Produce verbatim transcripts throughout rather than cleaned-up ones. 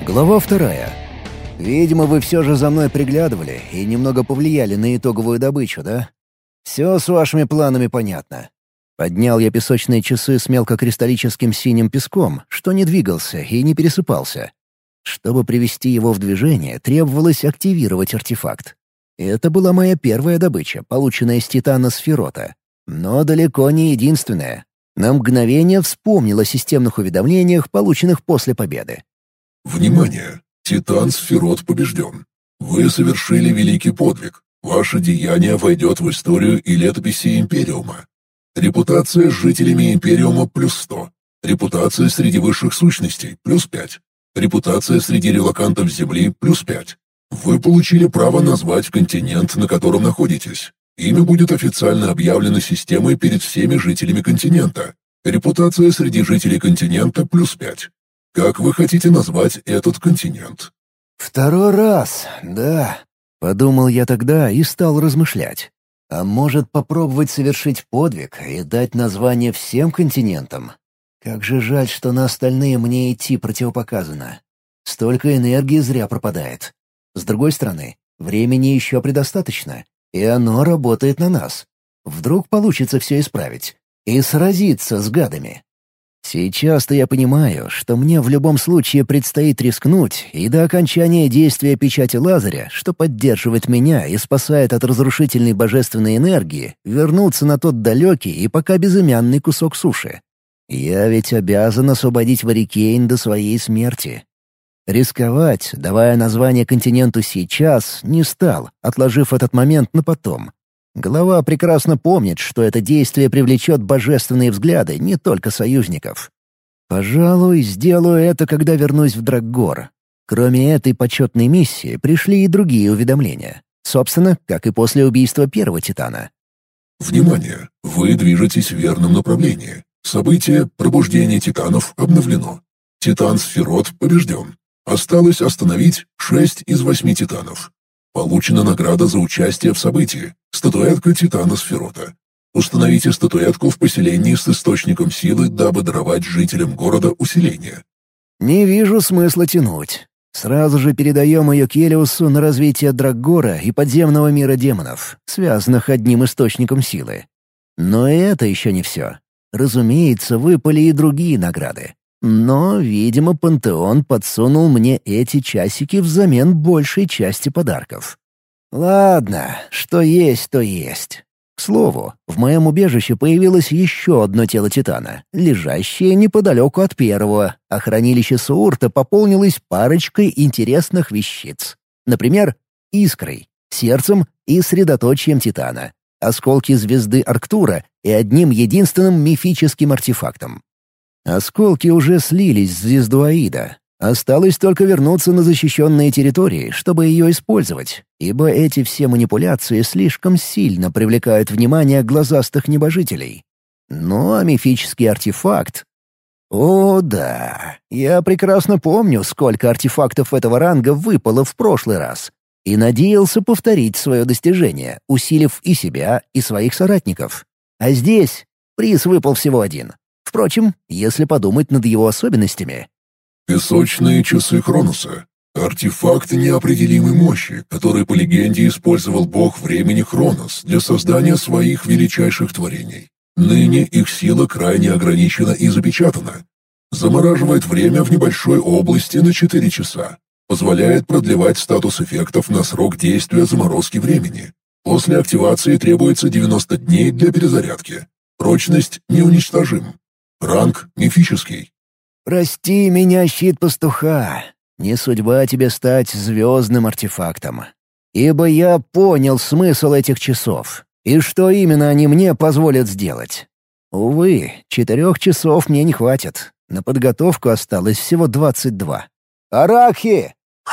Глава вторая. Видимо, вы все же за мной приглядывали и немного повлияли на итоговую добычу, да? Все с вашими планами понятно. Поднял я песочные часы с мелкокристаллическим синим песком, что не двигался и не пересыпался. Чтобы привести его в движение, требовалось активировать артефакт. Это была моя первая добыча, полученная из титана Сферота. Но далеко не единственная. На мгновение вспомнил о системных уведомлениях, полученных после победы. Внимание! Титан Сферот побежден. Вы совершили великий подвиг. Ваше деяние войдет в историю и летописи Империума. Репутация с жителями Империума плюс сто. Репутация среди высших сущностей плюс пять. Репутация среди релокантов Земли плюс пять. Вы получили право назвать континент, на котором находитесь. Имя будет официально объявлено системой перед всеми жителями континента. Репутация среди жителей континента плюс пять. Как вы хотите назвать этот континент? Второй раз, да. Подумал я тогда и стал размышлять. А может попробовать совершить подвиг и дать название всем континентам? Как же жаль, что на остальные мне идти противопоказано. Столько энергии зря пропадает. С другой стороны, времени еще предостаточно, и оно работает на нас. Вдруг получится все исправить и сразиться с гадами. Сейчас-то я понимаю, что мне в любом случае предстоит рискнуть и до окончания действия печати Лазаря, что поддерживает меня и спасает от разрушительной божественной энергии, вернуться на тот далекий и пока безымянный кусок суши. Я ведь обязан освободить Варикейн до своей смерти. Рисковать, давая название континенту сейчас, не стал, отложив этот момент на потом. Голова прекрасно помнит, что это действие привлечет божественные взгляды не только союзников. Пожалуй, сделаю это, когда вернусь в Драггор. Кроме этой почетной миссии пришли и другие уведомления. Собственно, как и после убийства первого Титана. Внимание! Вы движетесь в верном направлении. Событие «Пробуждение Титанов» обновлено. Титан Сферот побежден. Осталось остановить шесть из восьми Титанов. Получена награда за участие в событии. Статуэтка Титана Сферота. Установите статуэтку в поселении с источником силы, дабы даровать жителям города усиление. Не вижу смысла тянуть. Сразу же передаем ее Келиусу на развитие Драггора и подземного мира демонов, связанных одним источником силы. Но и это еще не все. Разумеется, выпали и другие награды. Но, видимо, Пантеон подсунул мне эти часики взамен большей части подарков. Ладно, что есть, то есть. К слову, в моем убежище появилось еще одно тело Титана, лежащее неподалеку от первого, а хранилище Суурта пополнилось парочкой интересных вещиц. Например, искрой, сердцем и средоточием Титана, осколки звезды Арктура и одним единственным мифическим артефактом. Осколки уже слились в звезду Аида. Осталось только вернуться на защищенные территории, чтобы ее использовать, ибо эти все манипуляции слишком сильно привлекают внимание глазастых небожителей. Ну а мифический артефакт... О, да, я прекрасно помню, сколько артефактов этого ранга выпало в прошлый раз, и надеялся повторить свое достижение, усилив и себя, и своих соратников. А здесь приз выпал всего один. Впрочем, если подумать над его особенностями... Песочные часы Хроноса. Артефакт неопределимой мощи, который по легенде использовал бог времени Хронос для создания своих величайших творений. Ныне их сила крайне ограничена и запечатана. Замораживает время в небольшой области на четыре часа. Позволяет продлевать статус эффектов на срок действия заморозки времени. После активации требуется девяносто дней для перезарядки. Прочность неуничтожим. Ранг мифический. «Прости меня, щит пастуха. Не судьба тебе стать звездным артефактом. Ибо я понял смысл этих часов, и что именно они мне позволят сделать. Увы, четырех часов мне не хватит. На подготовку осталось всего двадцать два. Аракхи!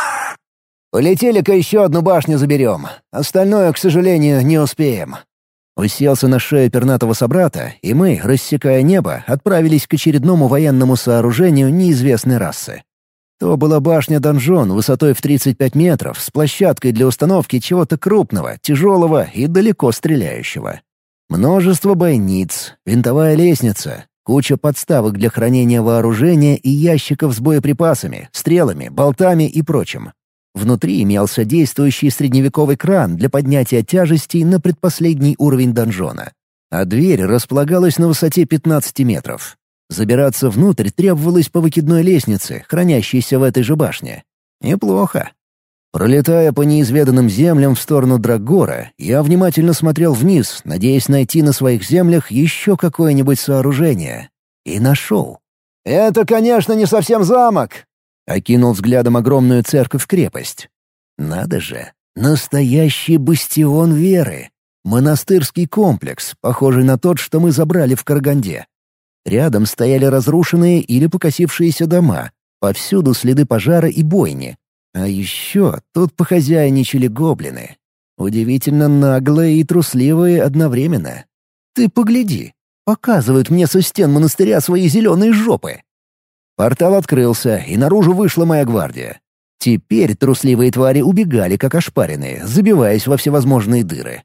Полетели-ка еще одну башню заберем. Остальное, к сожалению, не успеем». Уселся на шею пернатого собрата, и мы, рассекая небо, отправились к очередному военному сооружению неизвестной расы. То была башня-донжон высотой в тридцать пять метров с площадкой для установки чего-то крупного, тяжелого и далеко стреляющего. Множество бойниц, винтовая лестница, куча подставок для хранения вооружения и ящиков с боеприпасами, стрелами, болтами и прочим. Внутри имелся действующий средневековый кран для поднятия тяжестей на предпоследний уровень донжона. А дверь располагалась на высоте пятнадцати метров. Забираться внутрь требовалось по выкидной лестнице, хранящейся в этой же башне. Неплохо. Пролетая по неизведанным землям в сторону Драггора, я внимательно смотрел вниз, надеясь найти на своих землях еще какое-нибудь сооружение. И нашел. «Это, конечно, не совсем замок!» — окинул взглядом огромную церковь-крепость. «Надо же! Настоящий бастион веры! Монастырский комплекс, похожий на тот, что мы забрали в Караганде. Рядом стояли разрушенные или покосившиеся дома, повсюду следы пожара и бойни. А еще тут похозяйничали гоблины. Удивительно наглые и трусливые одновременно. Ты погляди, показывают мне со стен монастыря свои зеленые жопы. Портал открылся, и наружу вышла моя гвардия. Теперь трусливые твари убегали, как ошпаренные, забиваясь во всевозможные дыры.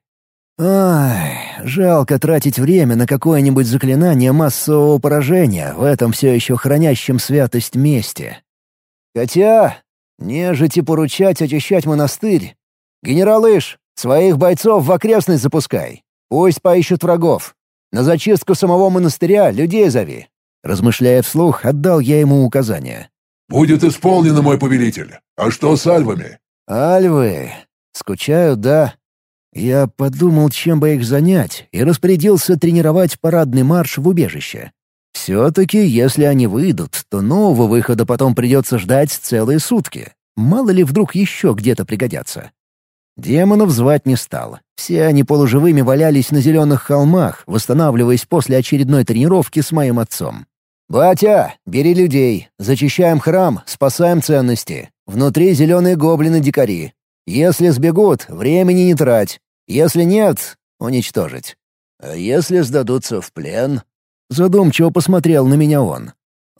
Ай, жалко тратить время на какое-нибудь заклинание массового поражения в этом все еще хранящем святость месте. Хотя, нежити поручать очищать монастырь. Генерал Иш, своих бойцов в окрестность запускай. Пусть поищут врагов. На зачистку самого монастыря людей зови. Размышляя вслух, отдал я ему указания. «Будет исполнено, мой повелитель. А что с альвами?» «Альвы. Скучают, да?» Я подумал, чем бы их занять, и распорядился тренировать парадный марш в убежище. Все-таки, если они выйдут, то нового выхода потом придется ждать целые сутки. Мало ли вдруг еще где-то пригодятся. Демонов звать не стал. Все они полуживыми валялись на зеленых холмах, восстанавливаясь после очередной тренировки с моим отцом. «Батя, бери людей, зачищаем храм, спасаем ценности. Внутри зеленые гоблины-дикари. Если сбегут, времени не трать. Если нет — уничтожить. А если сдадутся в плен?» Задумчиво посмотрел на меня он.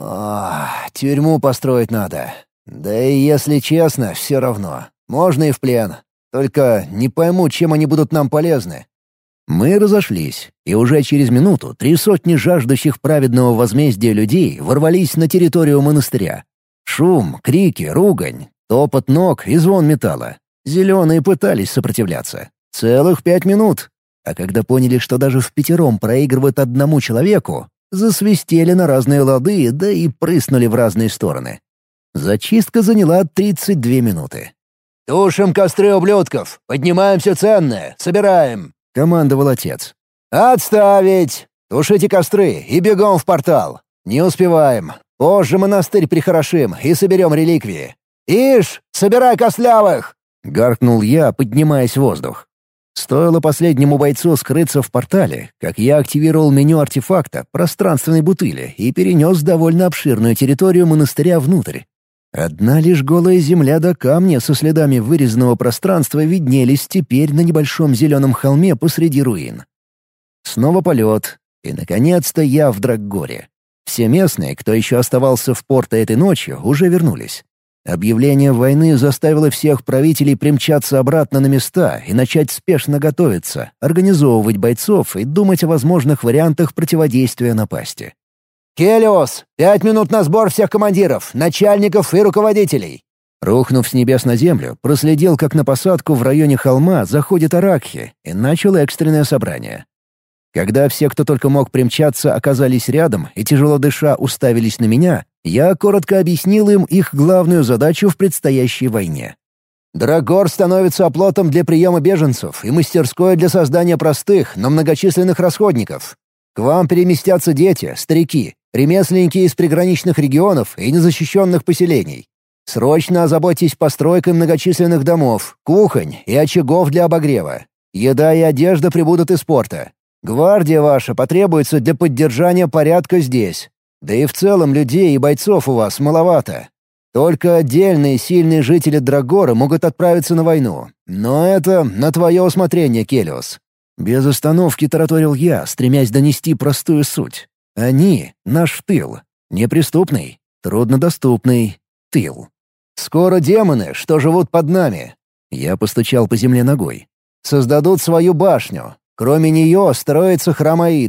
«Ах, тюрьму построить надо. Да и если честно, все равно. Можно и в плен. Только не пойму, чем они будут нам полезны». Мы разошлись, и уже через минуту три сотни жаждущих праведного возмездия людей ворвались на территорию монастыря. Шум, крики, ругань, топот ног и звон металла. Зеленые пытались сопротивляться. Целых пять минут. А когда поняли, что даже впятером проигрывают одному человеку, засвистели на разные лады, да и прыснули в разные стороны. Зачистка заняла тридцать две минуты. «Тушим костры ублюдков! Поднимаем все ценное! Собираем!» — командовал отец. «Отставить! Тушите костры и бегом в портал! Не успеваем. Позже монастырь прихорошим и соберем реликвии. Ишь, собирай костлявых!» — гаркнул я, поднимаясь в воздух. Стоило последнему бойцу скрыться в портале, как я активировал меню артефакта пространственной бутыли и перенес довольно обширную территорию монастыря внутрь. Одна лишь голая земля до камня со следами вырезанного пространства виднелись теперь на небольшом зеленом холме посреди руин. Снова полет, и, наконец-то, я в Драггоре. Все местные, кто еще оставался в порто этой ночью, уже вернулись. Объявление войны заставило всех правителей примчаться обратно на места и начать спешно готовиться, организовывать бойцов и думать о возможных вариантах противодействия напасти. «Келиос, пять минут на сбор всех командиров, начальников и руководителей!» Рухнув с небес на землю, проследил, как на посадку в районе холма заходит Аракхи, и начал экстренное собрание. Когда все, кто только мог примчаться, оказались рядом и, тяжело дыша, уставились на меня, я коротко объяснил им их главную задачу в предстоящей войне. Драггор становится оплотом для приема беженцев и мастерской для создания простых, но многочисленных расходников. К вам переместятся дети, старики, ремесленники из приграничных регионов и незащищенных поселений. Срочно озаботьтесь постройкой многочисленных домов, кухонь и очагов для обогрева. Еда и одежда прибудут из порта. Гвардия ваша потребуется для поддержания порядка здесь. Да и в целом людей и бойцов у вас маловато. Только отдельные сильные жители Драггора могут отправиться на войну. Но это на твое усмотрение, Келиос. Без остановки тараторил я, стремясь донести простую суть. Они — наш тыл. Неприступный, труднодоступный тыл. Скоро демоны, что живут под нами. Я постучал по земле ногой. Создадут свою башню. Кроме нее строится храм Аида.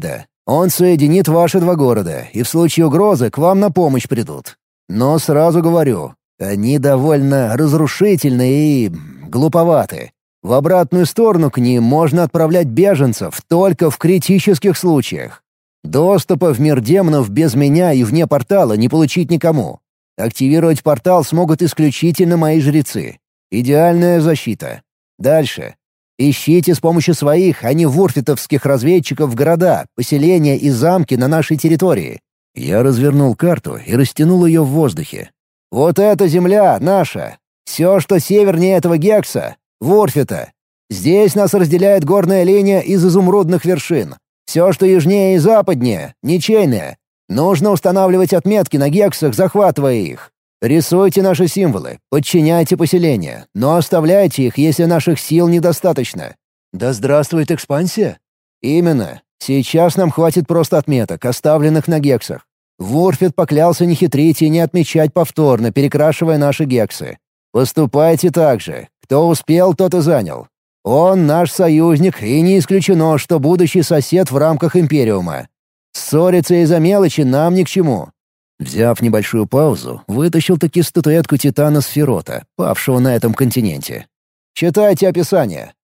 Он соединит ваши два города, и в случае угрозы к вам на помощь придут. Но сразу говорю, они довольно разрушительны и глуповаты. В обратную сторону к ним можно отправлять беженцев только в критических случаях. Доступа в мир демонов без меня и вне портала не получить никому. Активировать портал смогут исключительно мои жрецы. Идеальная защита. Дальше. Ищите с помощью своих, а не вурфитовских разведчиков города, поселения и замки на нашей территории. Я развернул карту и растянул ее в воздухе. Вот эта земля наша. Все, что севернее этого гекса — Вурфита. Здесь нас разделяет горная линия из изумрудных вершин. Все, что южнее и западнее — ничейное. Нужно устанавливать отметки на гексах, захватывая их. Рисуйте наши символы, подчиняйте поселения, но оставляйте их, если наших сил недостаточно. Да здравствует экспансия! Именно. Сейчас нам хватит просто отметок, оставленных на гексах. Вурфит поклялся не хитрить и не отмечать повторно, перекрашивая наши гексы. Поступайте так же. Кто успел, тот и занял. Он наш союзник, и не исключено, что будущий сосед в рамках Империума. Ссориться из-за мелочи нам ни к чему». Взяв небольшую паузу, вытащил-таки статуэтку Титана Сферота, павшего на этом континенте. «Читайте описание».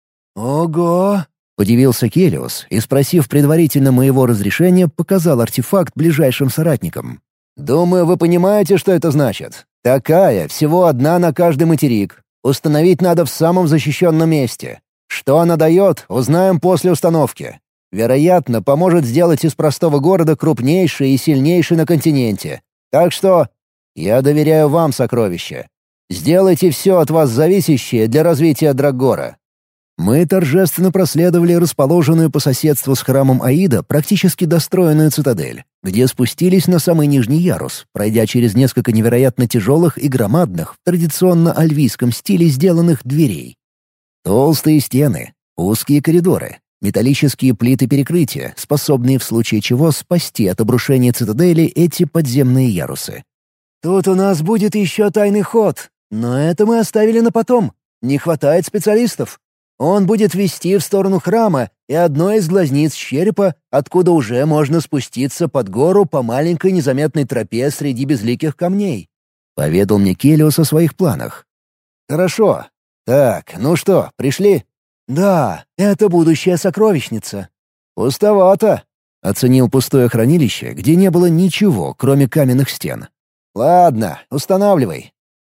«Ого!» — подивился Келиус и, спросив предварительно моего разрешения, показал артефакт ближайшим соратникам. «Думаю, вы понимаете, что это значит. Такая, всего одна на каждый материк. Установить надо в самом защищенном месте. Что она дает, узнаем после установки. Вероятно, поможет сделать из простого города крупнейший и сильнейший на континенте. Так что я доверяю вам, сокровище. Сделайте все от вас зависящее для развития Драггора». Мы торжественно проследовали расположенную по соседству с храмом Аида практически достроенную цитадель, где спустились на самый нижний ярус, пройдя через несколько невероятно тяжелых и громадных, в традиционно альвийском стиле сделанных дверей. Толстые стены, узкие коридоры, металлические плиты перекрытия, способные в случае чего спасти от обрушения цитадели эти подземные ярусы. «Тут у нас будет еще тайный ход, но это мы оставили на потом. Не хватает специалистов. Он будет вести в сторону храма и одной из глазниц черепа, откуда уже можно спуститься под гору по маленькой незаметной тропе среди безликих камней», — поведал мне Келиус о своих планах. «Хорошо. Так, ну что, пришли?» «Да, это будущая сокровищница». «Пустовато», — оценил пустое хранилище, где не было ничего, кроме каменных стен. «Ладно, устанавливай».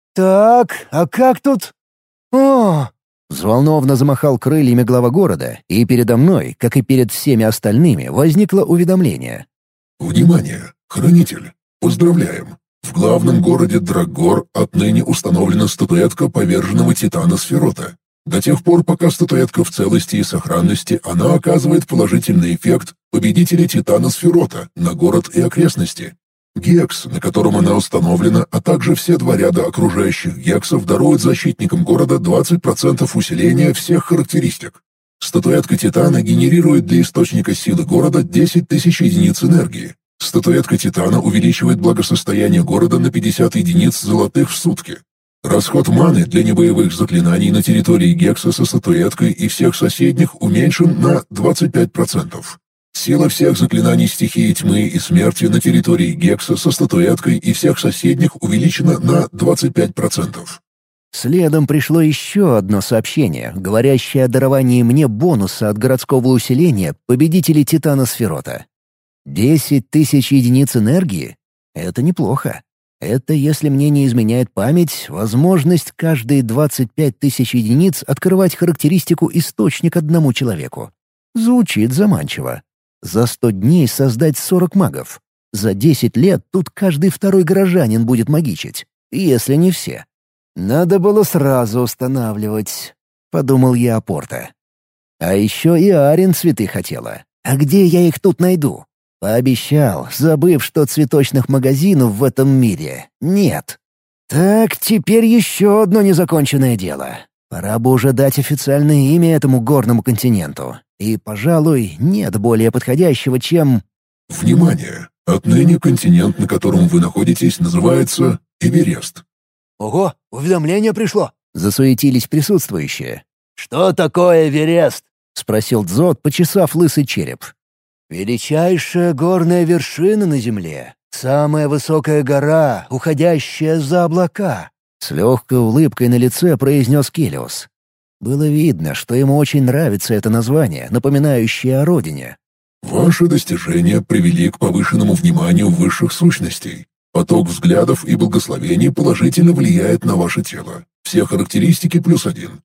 «Так, а как тут...» «О!» Взволнованно замахал крыльями глава города, и передо мной, как и перед всеми остальными, возникло уведомление. «Внимание! Хранитель! Поздравляем! В главном городе Драггор отныне установлена статуэтка поверженного Титана Сферота. До тех пор, пока статуэтка в целости и сохранности, она оказывает положительный эффект победителя Титана Сферота на город и окрестности. Гекс, на котором она установлена, а также все два ряда окружающих гексов даруют защитникам города двадцать процентов усиления всех характеристик. Статуэтка Титана генерирует для источника силы города десять тысяч единиц энергии. Статуэтка Титана увеличивает благосостояние города на пятьдесят единиц золотых в сутки. Расход маны для небоевых заклинаний на территории гекса со статуэткой и всех соседних уменьшен на двадцать пять процентов. Сила всех заклинаний стихии тьмы и смерти на территории гекса со статуэткой и всех соседних увеличена на двадцать пять процентов. Следом пришло еще одно сообщение, говорящее о даровании мне бонуса от городского усиления победителей Титана Сферота. Десять тысяч единиц энергии — это неплохо. Это, если мне не изменяет память, возможность каждые двадцать пять тысяч единиц открывать характеристику источник одному человеку. Звучит заманчиво. За сто дней создать сорок магов. За десять лет тут каждый второй горожанин будет магичить, если не все. Надо было сразу устанавливать, — подумал я о Порто. А еще и Арин цветы хотела. А где я их тут найду? Пообещал, забыв, что цветочных магазинов в этом мире нет. Так, теперь еще одно незаконченное дело. Пора бы уже дать официальное имя этому горному континенту. И, пожалуй, нет более подходящего, чем... Внимание! Отныне континент, на котором вы находитесь, называется Эверест. Ого, уведомление пришло! Засуетились присутствующие. «Что такое Эверест?» — спросил Дзот, почесав лысый череп. «Величайшая горная вершина на Земле, самая высокая гора, уходящая за облака», — с легкой улыбкой на лице произнес Келиос. Было видно, что ему очень нравится это название, напоминающее о родине. «Ваши достижения привели к повышенному вниманию высших сущностей. Поток взглядов и благословений положительно влияет на ваше тело. Все характеристики плюс один».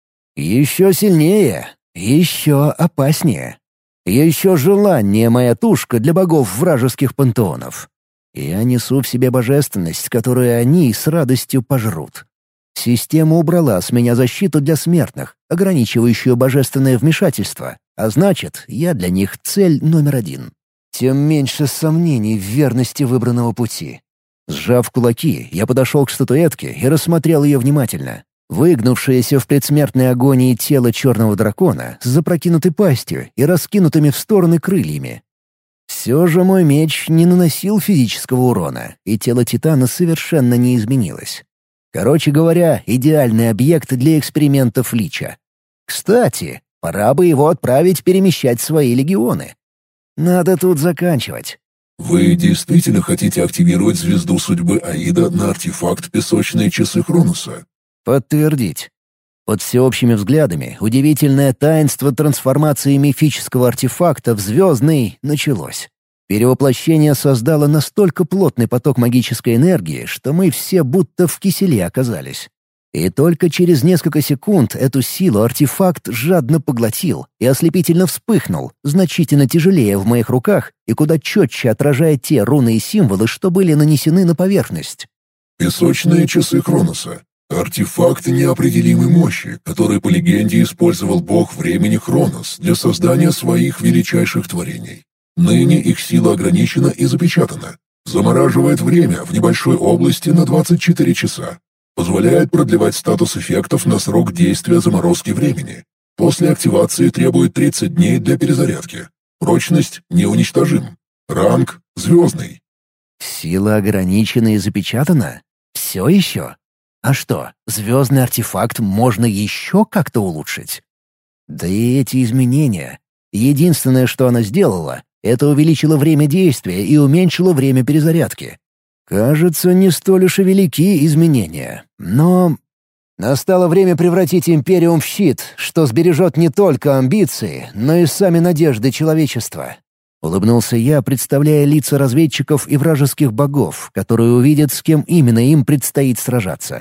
«Еще сильнее, еще опаснее. Еще желание моя тушка для богов вражеских пантеонов. Я несу в себе божественность, которую они с радостью пожрут. Система убрала с меня защиту для смертных, ограничивающую божественное вмешательство, а значит, я для них цель номер один. Тем меньше сомнений в верности выбранного пути». Сжав кулаки, я подошел к статуэтке и рассмотрел ее внимательно. Выгнувшееся в предсмертной агонии тело черного дракона с запрокинутой пастью и раскинутыми в стороны крыльями. Все же мой меч не наносил физического урона, и тело Титана совершенно не изменилось. Короче говоря, идеальный объект для экспериментов Лича. Кстати, пора бы его отправить перемещать свои легионы. Надо тут заканчивать. Вы действительно хотите активировать звезду судьбы Аида на артефакт «Песочные часы Хронуса»? Подтвердить. Под всеобщими взглядами удивительное таинство трансформации мифического артефакта в звездный началось. Перевоплощение создало настолько плотный поток магической энергии, что мы все будто в киселе оказались. И только через несколько секунд эту силу артефакт жадно поглотил и ослепительно вспыхнул, значительно тяжелее в моих руках и куда четче отражая те руны и символы, что были нанесены на поверхность. «Песочные часы Хроноса». Артефакт неопределимой мощи, который по легенде использовал бог времени Хронос для создания своих величайших творений. Ныне их сила ограничена и запечатана. Замораживает время в небольшой области на двадцать четыре часа. Позволяет продлевать статус эффектов на срок действия заморозки времени. После активации требует тридцать дней для перезарядки. Прочность неуничтожим. Ранг звездный. Сила ограничена и запечатана? Все еще? А что, звездный артефакт можно еще как-то улучшить? Да и эти изменения. Единственное, что она сделала, это увеличило время действия и уменьшило время перезарядки. Кажется, не столь уж и велики изменения. Но настало время превратить Империум в щит, что сбережет не только амбиции, но и сами надежды человечества. Улыбнулся я, представляя лица разведчиков и вражеских богов, которые увидят, с кем именно им предстоит сражаться.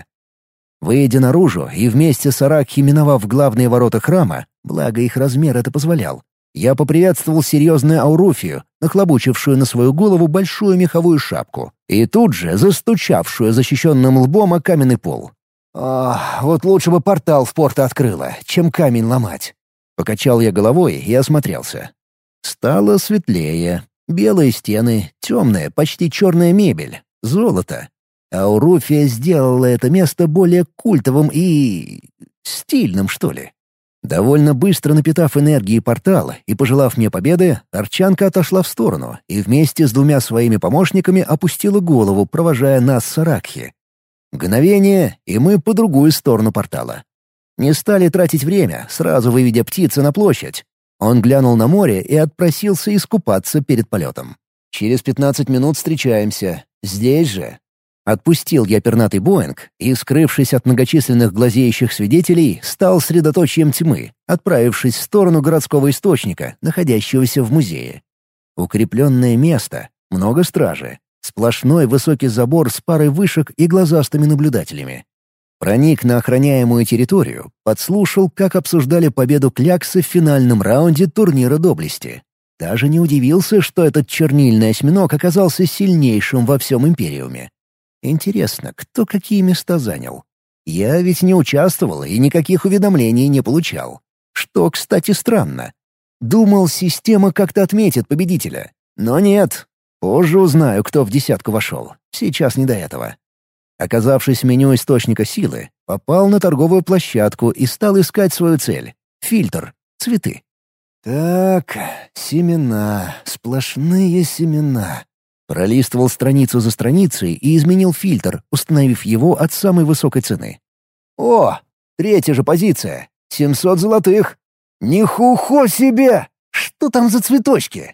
Выйдя наружу и вместе с Аракхи миновав главные ворота храма, благо их размер это позволял, я поприветствовал серьезную Ауруфию, нахлобучившую на свою голову большую меховую шапку, и тут же застучавшую защищенным лбом о каменный пол. «Ах, вот лучше бы портал в порт открыла, чем камень ломать». Покачал я головой и осмотрелся. Стало светлее. Белые стены, темная, почти черная мебель, золото. Ауруфия сделала это место более культовым и... стильным, что ли. Довольно быстро напитав энергией портала и пожелав мне победы, Арчанка отошла в сторону и вместе с двумя своими помощниками опустила голову, провожая нас с Аракхи. Мгновение, и мы по другую сторону портала. Не стали тратить время, сразу выведя птицы на площадь. Он глянул на море и отпросился искупаться перед полетом. «Через пятнадцать минут встречаемся. Здесь же». Отпустил я пернатый Боинг и, скрывшись от многочисленных глазеющих свидетелей, стал средоточием тьмы, отправившись в сторону городского источника, находящегося в музее. Укрепленное место, много стражи, сплошной высокий забор с парой вышек и глазастыми наблюдателями. Проник на охраняемую территорию, подслушал, как обсуждали победу Кляксы в финальном раунде турнира доблести. Даже не удивился, что этот чернильный осьминог оказался сильнейшим во всем Империуме. Интересно, кто какие места занял? Я ведь не участвовал и никаких уведомлений не получал. Что, кстати, странно. Думал, система как-то отметит победителя. Но нет. Позже узнаю, кто в десятку вошел. Сейчас не до этого. Оказавшись в меню источника силы, попал на торговую площадку и стал искать свою цель — фильтр, цветы. Так, семена, сплошные семена. Пролистывал страницу за страницей и изменил фильтр, установив его от самой высокой цены. О, третья же позиция. семьсот золотых. Нихухо себе! Что там за цветочки?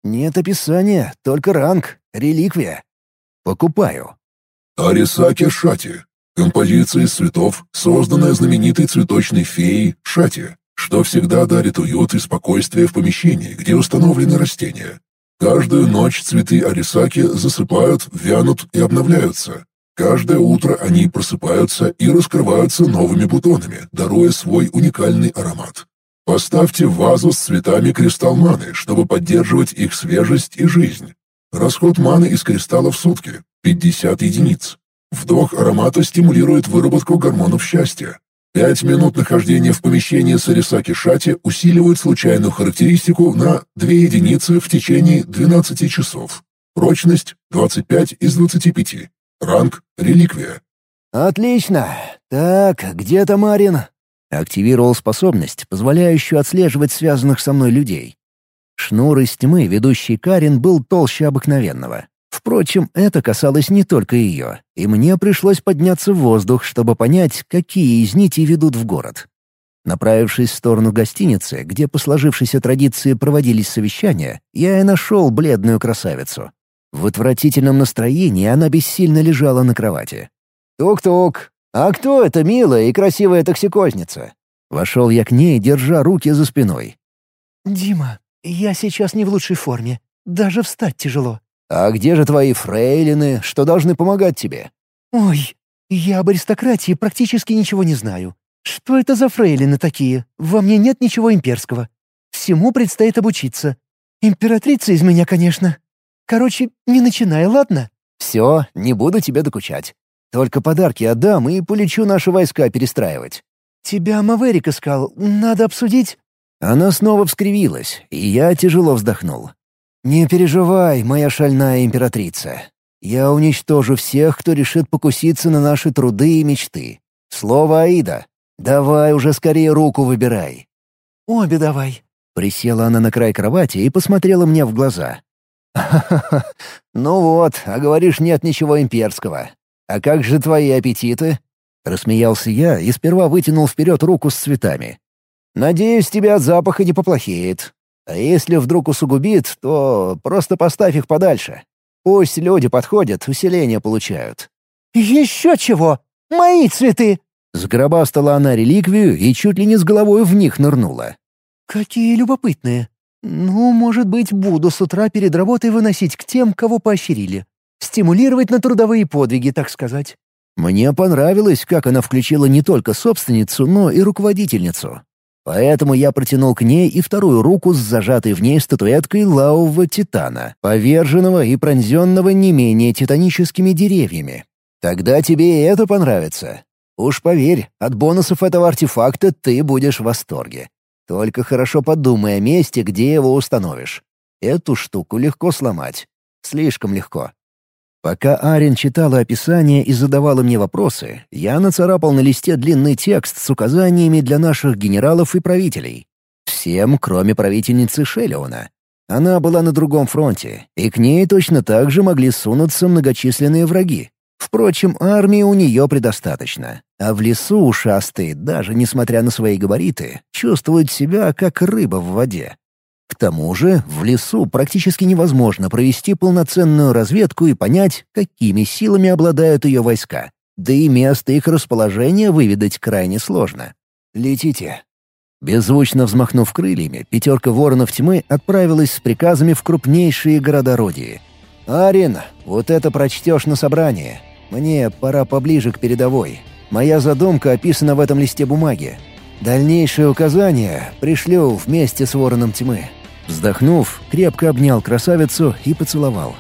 Нет описания, только ранг, реликвия. Покупаю. Арисаки Шати. Композиция из цветов, созданная знаменитой цветочной феей Шати, что всегда дарит уют и спокойствие в помещении, где установлены растения. Каждую ночь цветы арисаки засыпают, вянут и обновляются. Каждое утро они просыпаются и раскрываются новыми бутонами, даруя свой уникальный аромат. Поставьте в вазу с цветами кристалл маны, чтобы поддерживать их свежесть и жизнь. Расход маны из кристалла в сутки – пятьдесят единиц. Вдох аромата стимулирует выработку гормонов счастья. Пять минут нахождения в помещении с арисаки Шати усиливают случайную характеристику на две единицы в течение двенадцати часов. Прочность – двадцать пять из двадцати пяти. Ранг – реликвия. Отлично. Так, где Тамарин? Активировал способность, позволяющую отслеживать связанных со мной людей. Шнур из тьмы, ведущий Карин, был толще обыкновенного. Впрочем, это касалось не только ее, и мне пришлось подняться в воздух, чтобы понять, какие из нитей ведут в город. Направившись в сторону гостиницы, где по сложившейся традиции проводились совещания, я и нашел бледную красавицу. В отвратительном настроении она бессильно лежала на кровати. «Тук-тук! А кто эта милая и красивая токсикозница?» Вошел я к ней, держа руки за спиной. «Дима, я сейчас не в лучшей форме. Даже встать тяжело». «А где же твои фрейлины, что должны помогать тебе?» «Ой, я об аристократии практически ничего не знаю. Что это за фрейлины такие? Во мне нет ничего имперского. Всему предстоит обучиться. Императрица из меня, конечно. Короче, не начинай, ладно?» «Все, не буду тебе докучать. Только подарки отдам и полечу наши войска перестраивать». «Тебя Маверик искал. Надо обсудить». Она снова вскривилась, и я тяжело вздохнул. «Не переживай, моя шальная императрица. Я уничтожу всех, кто решит покуситься на наши труды и мечты. Слово Аида. Давай уже скорее руку выбирай». «Обе давай». Присела она на край кровати и посмотрела мне в глаза. «Ха-ха-ха. Ну вот, а говоришь, нет ничего имперского. А как же твои аппетиты?» Рассмеялся я и сперва вытянул вперед руку с цветами. «Надеюсь, тебя от запаха не поплохеет. А если вдруг усугубит, то просто поставь их подальше. Пусть люди подходят, усиление получают». «Еще чего! Мои цветы!» Сгробастала она реликвию и чуть ли не с головой в них нырнула. «Какие любопытные. Ну, может быть, буду с утра перед работой выносить к тем, кого поощрили. Стимулировать на трудовые подвиги, так сказать». Мне понравилось, как она включила не только собственницу, но и руководительницу. Поэтому я протянул к ней и вторую руку с зажатой в ней статуэткой лавового титана, поверженного и пронзенного не менее титаническими деревьями. Тогда тебе и это понравится. Уж поверь, от бонусов этого артефакта ты будешь в восторге. Только хорошо подумай о месте, где его установишь. Эту штуку легко сломать. Слишком легко. Пока Арин читала описание и задавала мне вопросы, я нацарапал на листе длинный текст с указаниями для наших генералов и правителей. Всем, кроме правительницы Шелеона. Она была на другом фронте, и к ней точно так же могли сунуться многочисленные враги. Впрочем, армии у нее предостаточно. А в лесу ушастые, даже несмотря на свои габариты, чувствуют себя как рыба в воде. К тому же в лесу практически невозможно провести полноценную разведку и понять, какими силами обладают ее войска. Да и место их расположения выведать крайне сложно. «Летите». Беззвучно взмахнув крыльями, пятерка воронов тьмы отправилась с приказами в крупнейшие города Родии. «Арин, вот это прочтешь на собрании. Мне пора поближе к передовой. Моя задумка описана в этом листе бумаги. Дальнейшие указания пришлю вместе с вороном тьмы». Вздохнув, крепко обнял красавицу и поцеловал.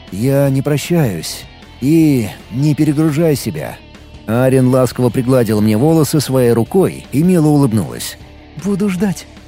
«Я не прощаюсь. И не перегружай себя». Арин ласково пригладил мне волосы своей рукой и мило улыбнулась. «Буду ждать».